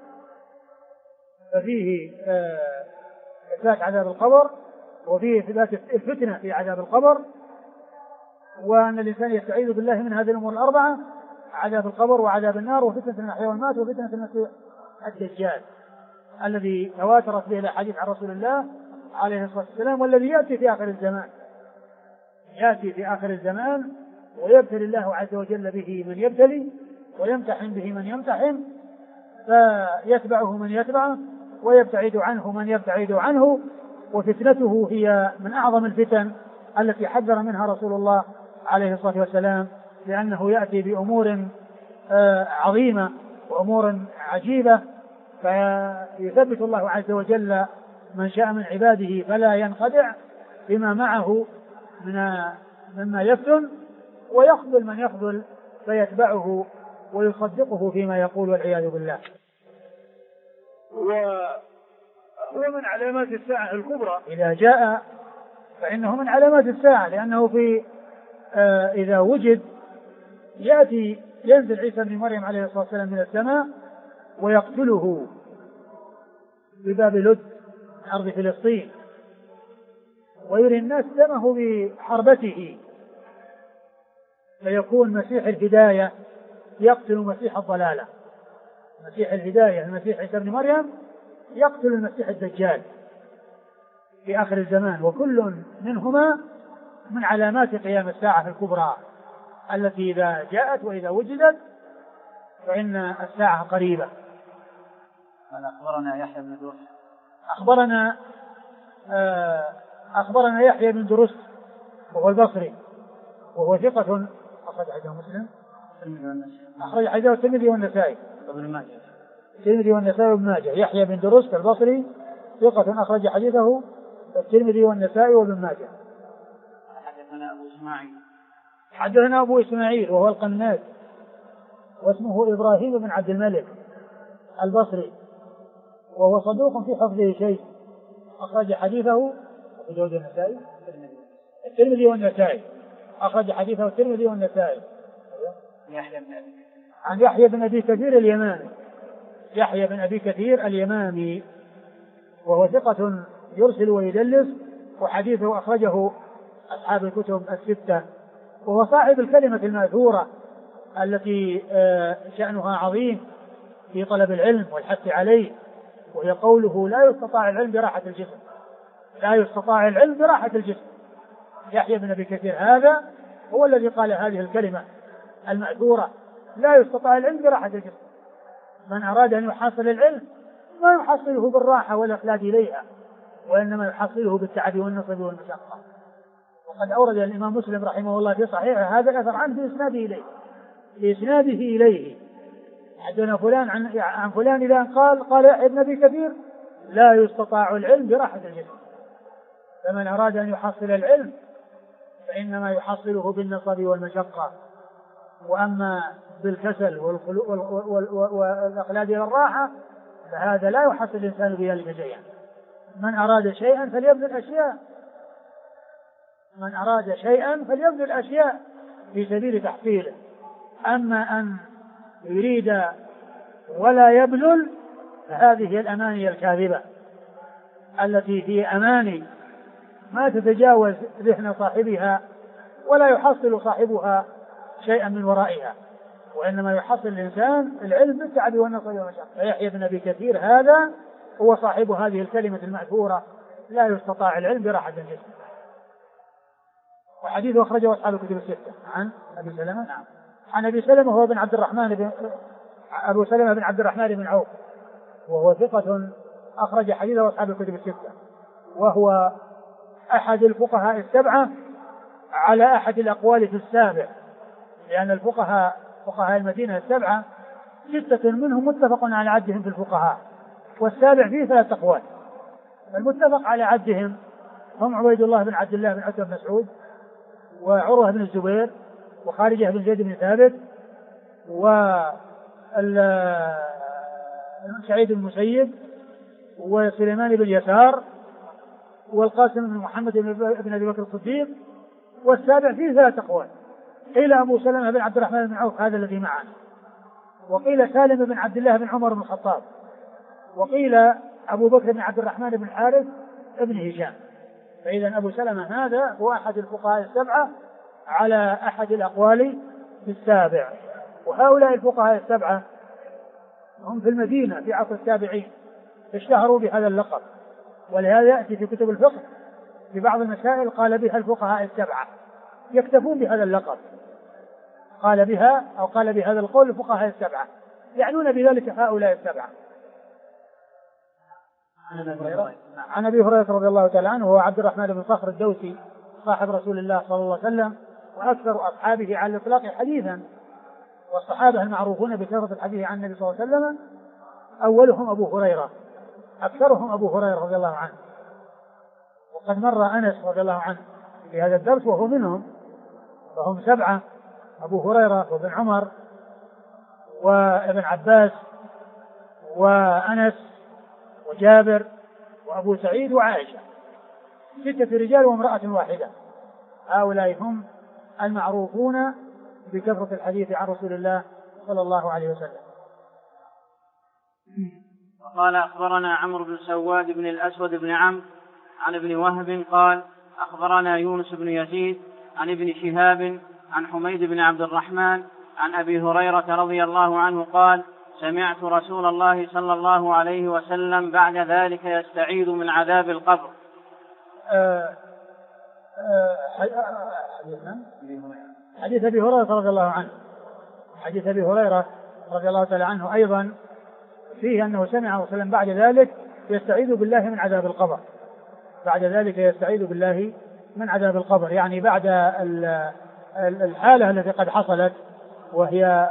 ففيه إثبات عذاب القبر، وفيه إثبات الفتنة في عذاب القبر، وأن الإنسان يستعيذ بالله من هذه الأمور 4: عذاب القبر، وعذاب النار، وفتنة المحيا والممات، وفتنة المسيح الدجال، الذي تواترت به الأحاديث عن رسول الله عليه الصلاة والسلام، والذي يأتي في آخر الزمان، ويبتلي الله عز وجل به من يبتلي، ويمتحن به من يمتحن، فيتبعه من يتبعه، ويبتعد عنه من يبتعد عنه. وفتنته هي من أعظم الفتن التي حذر منها رسول الله عليه الصلاة والسلام، لأنه يأتي بأمور عظيمة وأمور عجيبة، فيثبت الله عز وجل من شاء من عباده فلا ينخدع بما معه مما يفتن، ويخذل من يخذل فيتبعه ويصدقه فيما يقول، والعياذ بالله. ومن علامات الساعة الكبرى إذا جاء فإنه من علامات الساعة، لأنه إذا وجد ينزل عيسى بن مريم عليه الصلاة والسلام من السماء ويقتله بباب لد أرض فلسطين، ويري الناس دمه بحربته، فيكون مسيح الهداية يقتل مسيح الضلالة. مسيح الهداية المسيح عيسى بن مريم يقتل المسيح الدجال في آخر الزمان، وكل منهما من علامات قيام الساعة الكبرى التي إذا جاءت وإذا وجدت فإن الساعة قريبة. قال أخبرنا يحيى بن درست. أخبرنا يحيى بن درست وهو البصري وهو ثقة أخرج حديثه مسلم، أخرج حديثه الترمذي والنسائي وابن ماجه. الترمذي والنسائي وابن ماجه. يحيى بن درست البصري ثقة أخرج حديثه الترمذي والنسائي وابن ماجه. حدثنا أبو إسماعيل وهو القناد واسمه إبراهيم بن عبد الملك البصري وهو صدوق في حفظه شيء، أخرج حديثه الترمذي والنسائي، أخرج حديثه الترمذي والنسائي. عن يحيى بن أبي كثير اليماني، يحيى بن أبي كثير اليماني وهو ثقة يرسل ويدلس، وحديثه أخرجه أصحاب الكتب الستة، وهو صاحب الكلمة المأثورة التي شأنها عظيم في طلب العلم والحث عليه، وهي قوله لا يستطاع العلم براحة الجسم، لا يستطاع العلم براحة الجسم. يحيى بن أبي كثير هذا هو الذي قال هذه الكلمة المأثورة، لا يستطاع العلم براحة الجسم. من أراد أن يحصل العلم ما يحصله بالراحة والإخلاد إليها، وإنما يحصله بالتعب والنصب والمشقة. وقد أورد الإمام مسلم رحمه الله في صحيحه هذا الأثر عنه بإسناده إليه حدثنا فلان عن فلان إذا قال يحيى بن أبي كثير لا يستطاع العلم براحة الجسم. فمن أراد أن يحصل العلم فإنما يحصله بالنصب والمشقة، وأما بالكسل والإخلاد إلى الراحة فهذا لا يحصل الإنسان بذلك شيئا. من أراد شيئا فليبذل أشياء في سبيل تحصيله. أما أن يريد ولا يبذل فهذه الأماني الكاذبة التي هي أماني ما تتجاوز ذهن صاحبها ولا يحصل صاحبها شيئا من ورائها، وإنما يحصل الإنسان العلم بالتعب والنصب والمشقة. يحيى بن أبي كثير هذا هو صاحب هذه الكلمة المأثورة لا يستطاع العلم براحة الجسم. وحديثه أخرجه أصحاب الكتب الستة. عن أبي سلمة عن أبي سلمة هو بن عبد الرحمن أبو سلمة بن عبد الرحمن بن عوف وهو ثقة أخرج حديثه أصحاب الكتب الستة، وهو أحد الفقهاء السبعة على أحد الأقوال في السابع، لأن فقهاء المدينة السبعة 6 منهم متفق على عدهم في الفقهاء، والسابع فيه 3 أقوال. المتفق على عدهم هم عبيد الله بن عبد الله بن عتبة بن مسعود، وعروة بن الزبير، وخارجة بن زيد بن ثابت، وسعيد بن المسيب، وسليمان بن يسار، والقاسم بن محمد بن أبي بكر الصديق. والسابع فيه 3 أقوال، قيل أبو سلمة بن عبد الرحمن بن عوف هذا الذي معنا، وقيل سالم بن عبد الله بن عمر بن الخطاب، وقيل أبو بكر بن عبد الرحمن بن الحارث بن هشام. فإذا أبو سلمة هذا هو أحد الفقهاء السبعة على أحد الأقوال في السابع. وهؤلاء الفقهاء السبعة هم في المدينة في عصر التابعين اشتهروا بهذا اللقب، ولهذا يأتي في كتب الفقه في بعض المسائل قال بها الفقهاء السبعة، يكتفون بهذا اللقب، قال بهذا القول الفقهاء السبعة، يعنون بذلك هؤلاء السبعة. عن أبي هريرة رضي الله تعالى عنه وهو عبد الرحمن بن صخر الدوسي صاحب رسول الله صلى الله عليه وسلم، وأكثر أصحابه على الإطلاق حديثا، والصحابة المعروفون بكثرة الحديث عن النبي صلى الله عليه وسلم أولهم أبو هريرة، أكثرهم أبو هريرة رضي الله عنه. وقد مر أنس رضي الله عنه في هذا الدرس وهو منهم، فهم 7: أبو هريرة وابن عمر وابن عباس وأنس وجابر وأبو سعيد وعائشة، 6 رجال وامرأة واحدة. هؤلاء هم المعروفون بكثرة الحديث عن رسول الله صلى الله عليه وسلم. وقال أخبرنا عمرو بن سواد بن الأسود بن عمرو عن ابن وهب قال أخبرنا يونس بن يزيد عن ابن شهاب عن حميد بن عبد الرحمن عن أبي هريرة رضي الله عنه قال سمعت رسول الله صلى الله عليه وسلم بعد ذلك يستعيذ من عذاب القبر. حديث أبي هريرة رضي الله عنه، حديث أبي هريرة رضي الله تعالى عنه أيضا فيه أنه سمع وسلم بعد ذلك يستعيذ بالله من عذاب القبر، بعد ذلك يستعيذ بالله من عذاب القبر، يعني بعد الحالة التي قد حصلت، وهي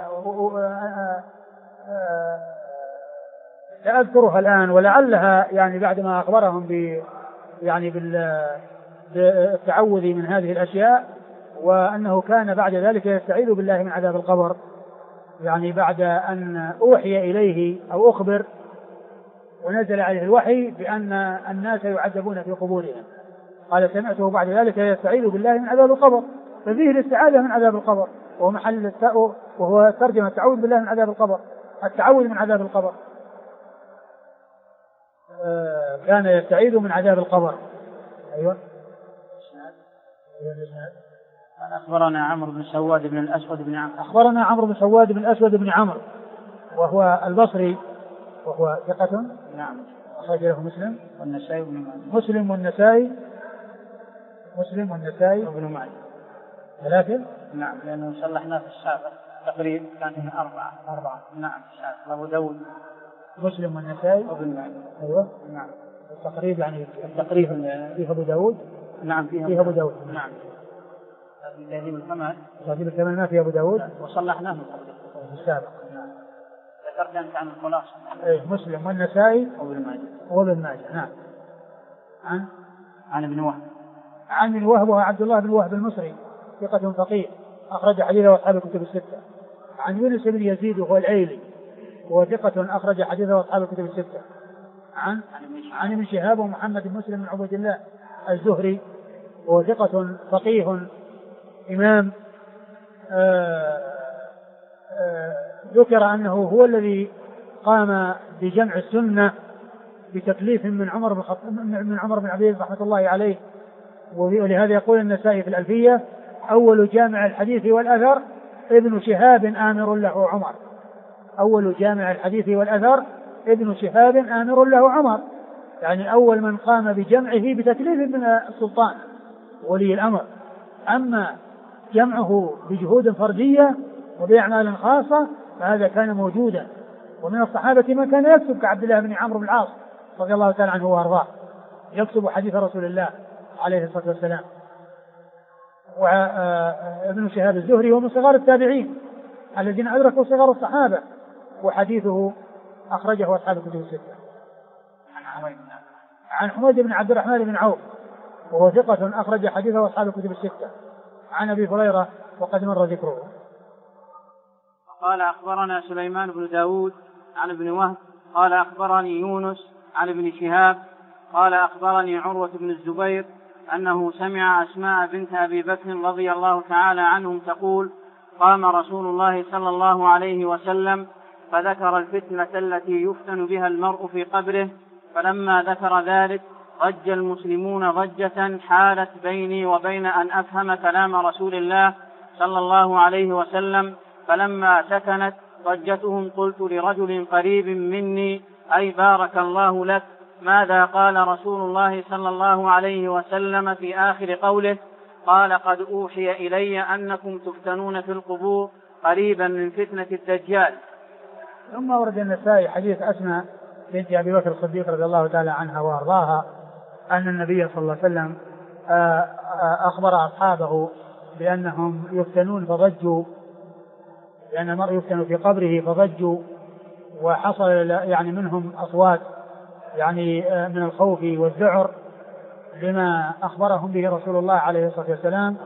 لا أذكرها الآن، ولعلها يعني بعد ما أخبرهم يعني بالتعوذ من هذه الأشياء، وأنه كان بعد ذلك يستعيذ بالله من عذاب القبر، يعني بعد أن أوحي إليه أو أخبر ونزل عليه الوحي بأن الناس يعذبون في قبورهم، قال سمعته بعد ذلك يستعيذ بالله من عذاب القبر، ففيه الاستعاذة من عذاب القبر، وهو ترجمة التعوذ بالله من عذاب القبر، التعوذ من عذاب القبر. كان يستعيذ من عذاب القبر. أيوة. أخبرنا عمرو بن سواد بن الأسود بن عمرو. أخبرنا عمرو بن سواد بن الأسود بن عمرو وهو البصري وهو ثقة. نعم. أخرج له مسلم والنسائي وابن ماجه. مسلم والنسائي وابن ماجه. ثلاثة. نعم لأنه صلحنا في السابق تقريبا كان هنا أربعة. نعم السابق أبو داود مسلم والنسائي وابن ماجه. أيوة. نعم. التقريب يعني التقريب فيه أبو داود. نعم فيه أبو داود. نعم. تهذيب الكمال. تهذيب الكمال ما فيه أبو داود. وصلحناه في السابق. نعم. ذكرت أنت عن الخلاصة. إيه مسلم والنسائي وابن ماجه. نعم. عن ابن وهب. عن ابن وهب وعبد الله بن وهب المصري ثقة فقيه أخرج حديثه أصحاب الكتب الستة. عن يونس بن يزيد وهو العيلي وهو ثقة أخرج حديثه أصحاب الكتب الستة. عن ابن شهاب ومحمد بن مسلم بن عبد الله الزهري وهو ثقة فقيه إمام. ذكر أنه هو الذي قام بجمع السنة بتكليف من عمر بن عبد العزيز رحمة الله عليه، ولهذا يقول النسائي في الألفية: أول جامع الحديث والأثر ابن شهاب آمر له عمر. أول جامع الحديث والأثر ابن شهاب آمر له عمر، يعني أول من قام بجمعه بتكليف من السلطان ولي الأمر. أما جمعه بجهود فردية وبأعمال خاصة فهذا كان موجودا، ومن الصحابة من كان يكتب كعبد الله بن عمرو بن العاص رضي الله تعالى عنه وأرضاه، يكتب حديث رسول الله عليه الصلاة والسلام. وابن شهاب الزهري هو من صغار التابعين الذين أدركوا صغار الصحابة، وحديثه أخرجه أصحاب الكتب الستة. عن حميد بن عبد الرحمن بن عوف وهو ثقة أخرج حديثه أصحاب الكتب الستة. عن أبي هريرة وقد مر ذكره. قال أخبرنا سليمان بن داود عن ابن وهب قال أخبرني يونس عن ابن شهاب قال أخبرني عروة بن الزبير أنه سمع أسماء بنت أبي بكر رضي الله تعالى عنهم تقول: قام رسول الله صلى الله عليه وسلم فذكر الفتنة التي يفتن بها المرء في قبره، فلما ذكر ذلك ضج المسلمون ضجة حالت بيني وبين أن أفهم كلام رسول الله صلى الله عليه وسلم، فلما سكنت ضجتهم قلت لرجل قريب مني: أي بارك الله لك، ماذا قال رسول الله صلى الله عليه وسلم في آخر قوله؟ قال: قد أوحي إلي أنكم تفتنون في القبور قريبا من فتنة الدجال. ثم ورد النسائي حديث أسماء بنت أبي بكر الصديق رضي الله تعالى عنها وأرضاها أن النبي صلى الله عليه وسلم أخبر أصحابه بأنهم يفتنون فضجوا، لأن المرء يفتن في قبره فضجوا، وحصل يعني منهم أصوات يعني من الخوف والذعر لما أخبرهم به رسول الله عليه الصلاة والسلام،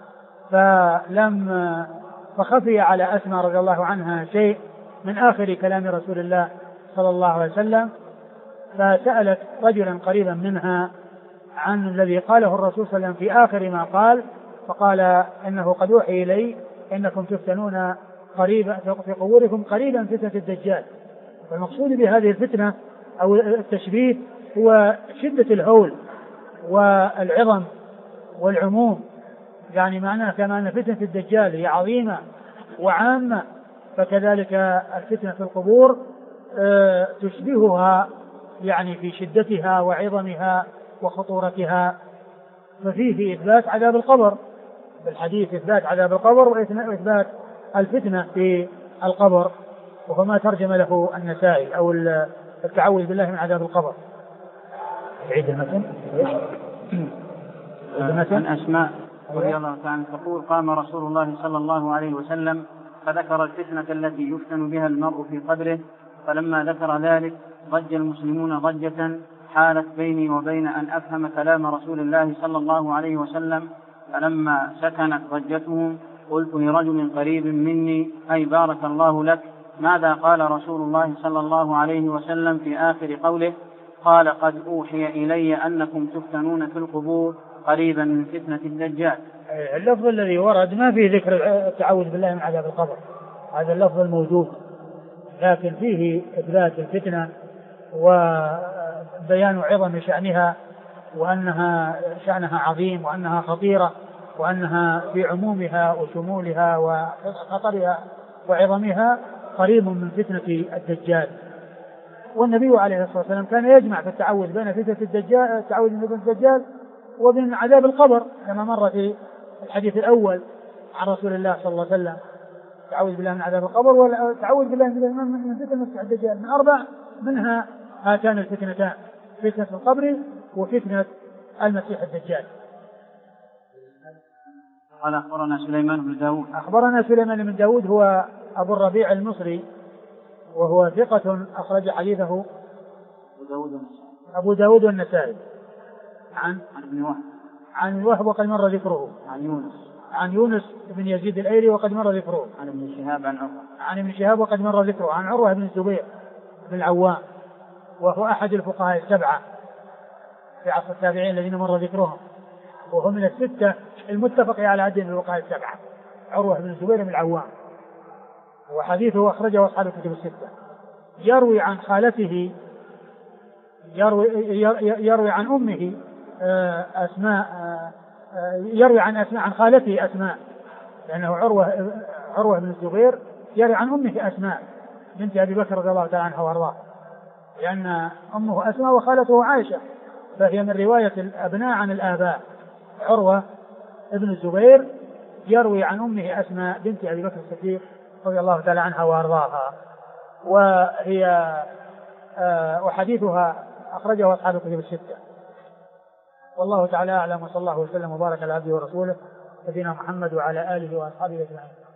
فخفي على أسماء رضي الله عنها شيء من آخر كلام رسول الله صلى الله عليه وسلم، فسألت رجلا قريبا منها عن الذي قاله الرسول صلى الله عليه وسلم في آخر ما قال، فقال: إنه قد أوحي إلي إنكم تفتنون قريبا في قبوركم قريبا فتنة الدجال. والمقصود بهذه الفتنة أو التشبيه هو شدة الهول والعظم والعموم، يعني معناه كما أن فتنة الدجال هي عظيمة وعامة، فكذلك الفتنة في القبور تشبهها يعني في شدتها وعظمها وخطورتها. ففيه إثبات عذاب القبر بالحديث، إثبات عذاب القبر وإثبات الفتنة في القبر، وهو ما ترجم له النسائي أو التعوذ بالله من عذاب القبر. عيد المتن. عن أسماء رضي الله تعالى تقول قام رسول الله صلى الله عليه وسلم فذكر الفتنة التي يفتن بها المرء في قبره، فلما ذكر ذلك ضج المسلمون ضجة حالت بيني وبين أن أفهم كلام رسول الله صلى الله عليه وسلم، فلما سكنت ضجتهم قلت لرجل قريب مني أي بارك الله لك، ماذا قال رسول الله صلى الله عليه وسلم في آخر قوله؟ قال قد أوحي إلي أنكم تفتنون في القبور قريبا من فتنة الدجال. اللفظ الذي ورد ما فيه ذكر التعوذ بالله من عذاب القبر، هذا اللفظ الموجود، لكن فيه إثبات الفتنة وبيان عظم شأنها، وأنها شأنها عظيم، وأنها خطيرة، وأنها في عمومها وشمولها وخطرها وعظمها قريب من فتنة الدجال. والنبي عليه الصلاة والسلام كان يجمع في التعوذ بين فتنة الدجال، التعوذ من فتنة الدجال وبين عذاب القبر، كما مر في الحديث الأول عن رسول الله صلى الله عليه وسلم، التعوذ بالله من عذاب القبر والتعوذ بالله من فتنة الدجال، من أربع منها هاتان الفتنتان، فتنة القبر وفتنة المسيح الدجال. قال أخبرنا سليمان بن داود. أخبرنا سليمان بن داود هو أبو الربيع المصري، وهو ثقة أخرج حديثه أبو داود والنسائي. عن ابن وهب. عن وهب وقد مر ذكره. عن يونس بن يزيد الأيلي وقد مر ذكره. عن ابن شهاب عن عروة. عن ابن شهاب وقد مر ذكره. عن عروة بن الزبير بن العوام، وهو أحد الفقهاء السبعة في عصر التابعين الذين مر ذكرهم، وهو من الستة المتفق على عدد الفقهاء السبعة، عروة بن الزبير بن العوام، وحديثه أخرجه أصحاب الكتب الستة. يروي عن خالته، يروي عن أمه أسماء، يروي عن خالته أسماء، لأنه عروة بن الزبير يروي عن أمه أسماء بنت أبي بكر رضي الله تعالى عنها وأرضاها، لأن أمه أسماء وخالته عائشة، فهي من رواية الأبناء عن الآباء. عروة بن الزبير يروي عن أمه أسماء بنت أبي بكر الصديق رضي الله تعالى عنها وأرضاها، وهي وحديثها أخرجه أصحاب الكتب الستة. والله تعالى أعلم، وصلى الله وسلم وبارك على عبده ورسوله نبينا محمد وعلى آله وأصحابه أجمعين.